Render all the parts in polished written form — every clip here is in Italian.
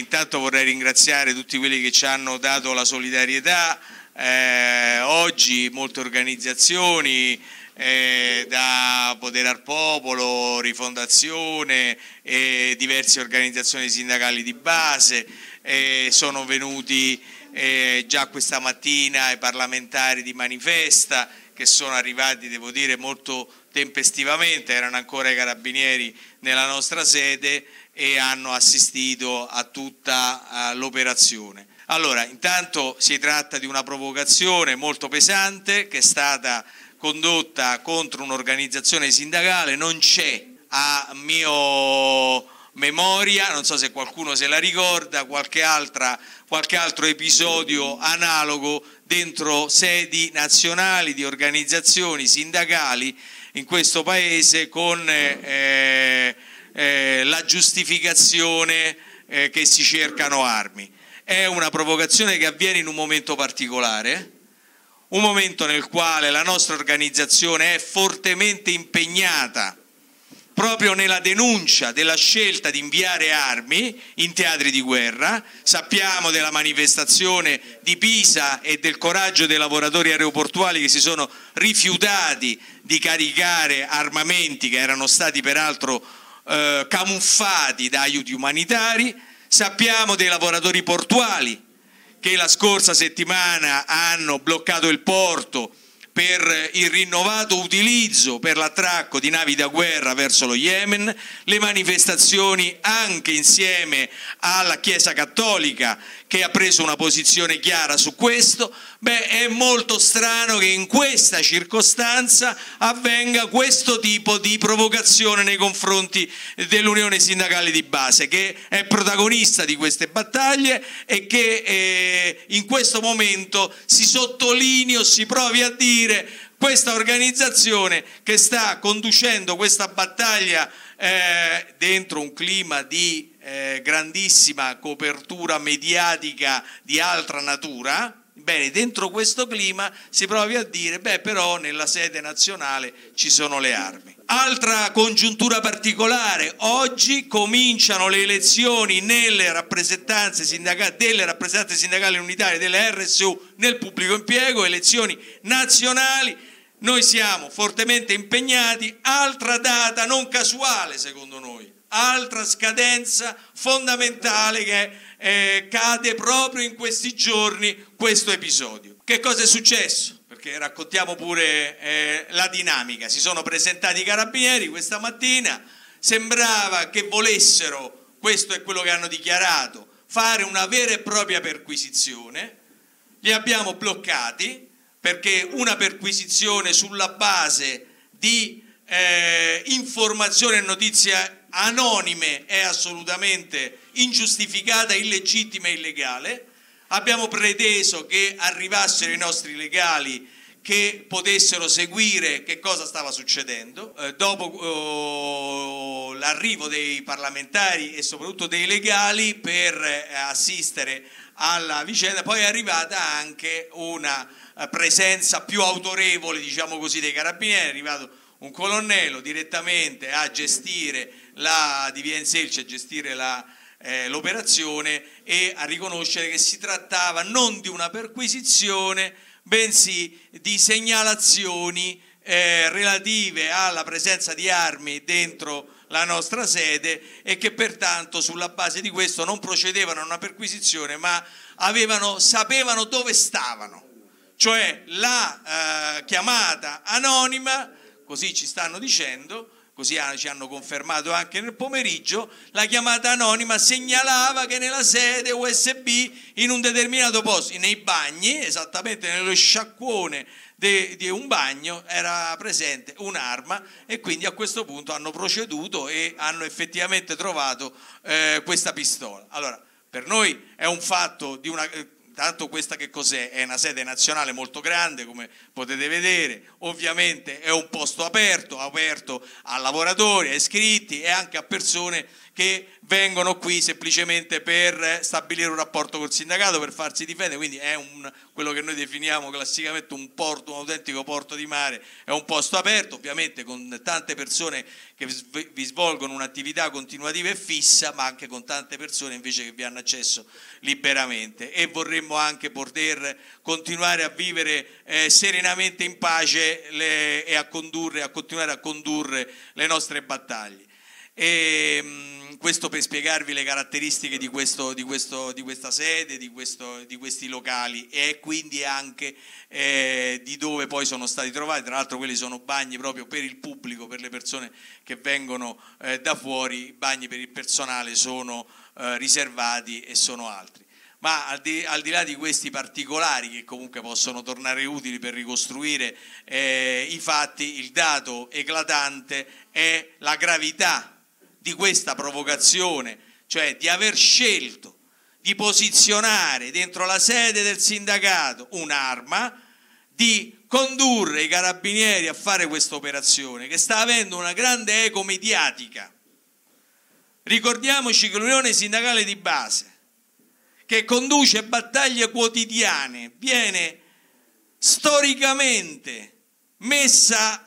Intanto vorrei ringraziare tutti quelli che ci hanno dato la solidarietà, oggi molte organizzazioni, da Potere al Popolo, Rifondazione e diverse organizzazioni sindacali di base, sono venuti già questa mattina i parlamentari di Manifesta che sono arrivati, devo dire, molto tempestivamente, erano ancora i carabinieri nella nostra sede e hanno assistito a tutta l'operazione. Allora, intanto si tratta di una provocazione molto pesante che è stata condotta contro un'organizzazione sindacale, non c'è a mio memoria, non so se qualcuno se la ricorda, qualche altro episodio analogo dentro sedi nazionali di organizzazioni sindacali in questo Paese con la giustificazione che si cercano armi. È una provocazione che avviene in un momento particolare, un momento nel quale la nostra organizzazione è fortemente impegnata proprio nella denuncia della scelta di inviare armi in teatri di guerra. Sappiamo della manifestazione di Pisa e del coraggio dei lavoratori aeroportuali che si sono rifiutati di caricare armamenti che erano stati peraltro camuffati da aiuti umanitari. Sappiamo dei lavoratori portuali che la scorsa settimana hanno bloccato il porto per il rinnovato utilizzo per l'attracco di navi da guerra verso lo Yemen, le manifestazioni anche insieme alla Chiesa Cattolica che ha preso una posizione chiara su questo. È molto strano che in questa circostanza avvenga questo tipo di provocazione nei confronti dell'Unione Sindacale di Base, che è protagonista di queste battaglie e che in questo momento si sottolinea o si provi a dire questa organizzazione che sta conducendo questa battaglia dentro un clima di grandissima copertura mediatica di altra natura. Bene, dentro questo clima si provi a dire, però nella sede nazionale ci sono le armi. Altra congiuntura particolare, oggi cominciano le elezioni nelle rappresentanze sindacali, delle rappresentanze sindacali unitarie delle RSU nel pubblico impiego, elezioni nazionali. Noi siamo fortemente impegnati, altra data non casuale secondo noi, altra scadenza fondamentale che cade proprio in questi giorni questo episodio. Che cosa è successo? Perché raccontiamo pure la dinamica. Si sono presentati i carabinieri questa mattina, sembrava che volessero, questo è quello che hanno dichiarato, fare una vera e propria perquisizione. Li abbiamo bloccati perché una perquisizione sulla base di informazioni e notizie anonime è assolutamente ingiustificata, illegittima e illegale. Abbiamo preteso che arrivassero i nostri legali che potessero seguire che cosa stava succedendo. Dopo l'arrivo dei parlamentari e soprattutto dei legali per assistere alla vicenda, poi è arrivata anche una presenza più autorevole, diciamo così, dei carabinieri. È arrivato un colonnello direttamente a gestire di via Inselce, a gestire l'operazione e a riconoscere che si trattava non di una perquisizione, bensì di segnalazioni relative alla presenza di armi dentro la nostra sede e che pertanto sulla base di questo non procedevano a una perquisizione ma sapevano dove stavano, cioè la chiamata anonima, così ci stanno dicendo, così ci hanno confermato anche nel pomeriggio, la chiamata anonima segnalava che nella sede USB in un determinato posto, nei bagni, esattamente nello sciacquone di un bagno, era presente un'arma e quindi a questo punto hanno proceduto e hanno effettivamente trovato questa pistola. Allora, per noi è un fatto di una... Tanto questa che cos'è? È una sede nazionale molto grande, come potete vedere, ovviamente è un posto aperto a lavoratori, a iscritti e anche a persone che vengono qui semplicemente per stabilire un rapporto col sindacato, per farsi difendere, quindi è quello che noi definiamo classicamente un porto, un autentico porto di mare, è un posto aperto, ovviamente con tante persone che vi svolgono un'attività continuativa e fissa, ma anche con tante persone invece che vi hanno accesso liberamente, e vorremmo anche poter continuare a vivere serenamente in pace e a continuare a condurre le nostre battaglie. E questo per spiegarvi le caratteristiche di questa sede, di questi locali, e quindi anche di dove poi sono stati trovati. Tra l'altro quelli sono bagni proprio per il pubblico, per le persone che vengono da fuori. I bagni per il personale sono riservati e sono altri. Ma al di là di questi particolari, che comunque possono tornare utili per ricostruire i fatti, il dato eclatante è la gravità di questa provocazione, cioè di aver scelto di posizionare dentro la sede del sindacato un'arma, di condurre i carabinieri a fare questa operazione che sta avendo una grande eco mediatica. Ricordiamoci che l'Unione Sindacale di Base, che conduce battaglie quotidiane, viene storicamente messa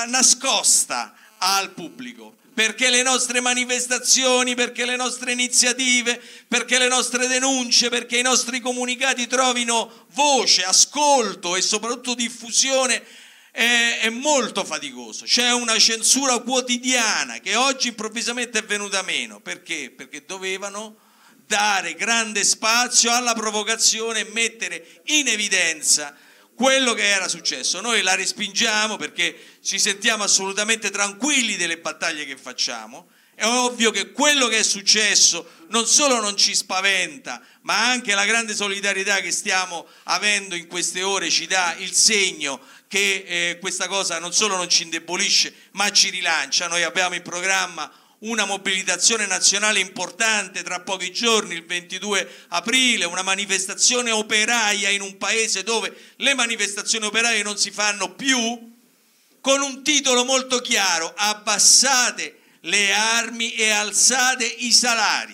nascosta al pubblico, perché le nostre manifestazioni, perché le nostre iniziative, perché le nostre denunce, perché i nostri comunicati trovino voce, ascolto e soprattutto diffusione, è molto faticoso. C'è una censura quotidiana che oggi improvvisamente è venuta meno. Perché? Perché dovevano dare grande spazio alla provocazione e mettere in evidenza quello che era successo. Noi la respingiamo perché ci sentiamo assolutamente tranquilli delle battaglie che facciamo. È ovvio che quello che è successo non solo non ci spaventa, ma anche la grande solidarietà che stiamo avendo in queste ore ci dà il segno che questa cosa non solo non ci indebolisce, ma ci rilancia. Noi abbiamo in programma una mobilitazione nazionale importante tra pochi giorni, il 22 aprile, una manifestazione operaia in un paese dove le manifestazioni operaie non si fanno più, con un titolo molto chiaro: abbassate le armi e alzate i salari.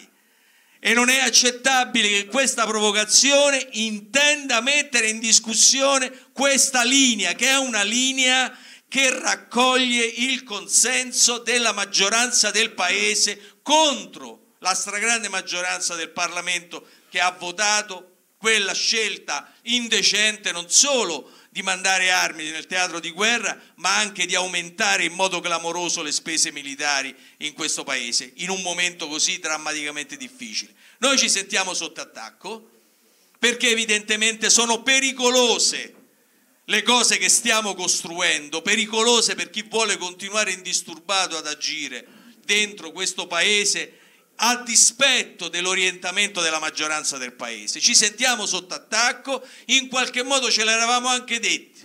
E non è accettabile che questa provocazione intenda mettere in discussione questa linea, che è una linea che raccoglie il consenso della maggioranza del Paese contro la stragrande maggioranza del Parlamento, che ha votato quella scelta indecente non solo di mandare armi nel teatro di guerra, ma anche di aumentare in modo clamoroso le spese militari in questo Paese, in un momento così drammaticamente difficile. Noi ci sentiamo sotto attacco perché evidentemente sono pericolose le cose che stiamo costruendo, pericolose per chi vuole continuare indisturbato ad agire dentro questo Paese a dispetto dell'orientamento della maggioranza del Paese. Ci sentiamo sotto attacco, in qualche modo ce l'eravamo anche detti.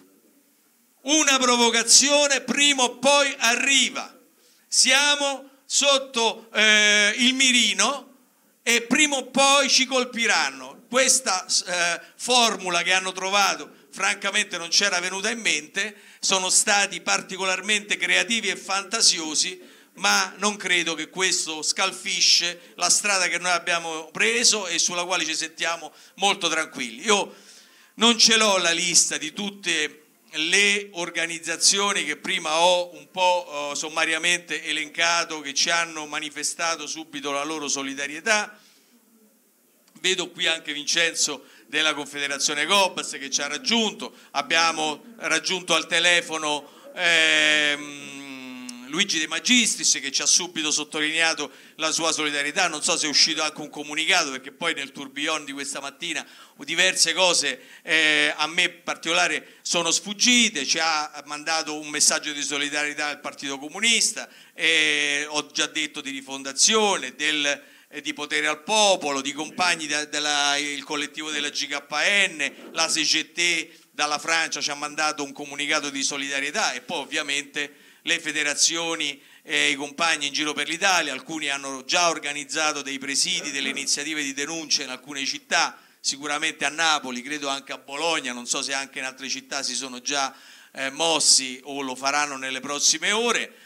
Una provocazione prima o poi arriva, siamo sotto il mirino e prima o poi ci colpiranno. Questa formula che hanno trovato francamente non c'era venuta in mente, sono stati particolarmente creativi e fantasiosi, ma non credo che questo scalfisce la strada che noi abbiamo preso e sulla quale ci sentiamo molto tranquilli. Io non ce l'ho la lista di tutte le organizzazioni che prima ho un po' sommariamente elencato, che ci hanno manifestato subito la loro solidarietà. Vedo qui anche Vincenzo della Confederazione Cobas che ci ha raggiunto, abbiamo raggiunto al telefono Luigi De Magistris che ci ha subito sottolineato la sua solidarietà. Non so se è uscito anche un comunicato, perché poi nel tourbillon di questa mattina diverse cose a me in particolare sono sfuggite. Ci ha mandato un messaggio di solidarietà al Partito Comunista, ho già detto di Rifondazione, di Potere al Popolo, di compagni del collettivo della GKN, la CGT dalla Francia ci ha mandato un comunicato di solidarietà, e poi ovviamente le federazioni e i compagni in giro per l'Italia. Alcuni hanno già organizzato dei presidi, delle iniziative di denuncia in alcune città, sicuramente a Napoli, credo anche a Bologna, non so se anche in altre città si sono già mossi o lo faranno nelle prossime ore.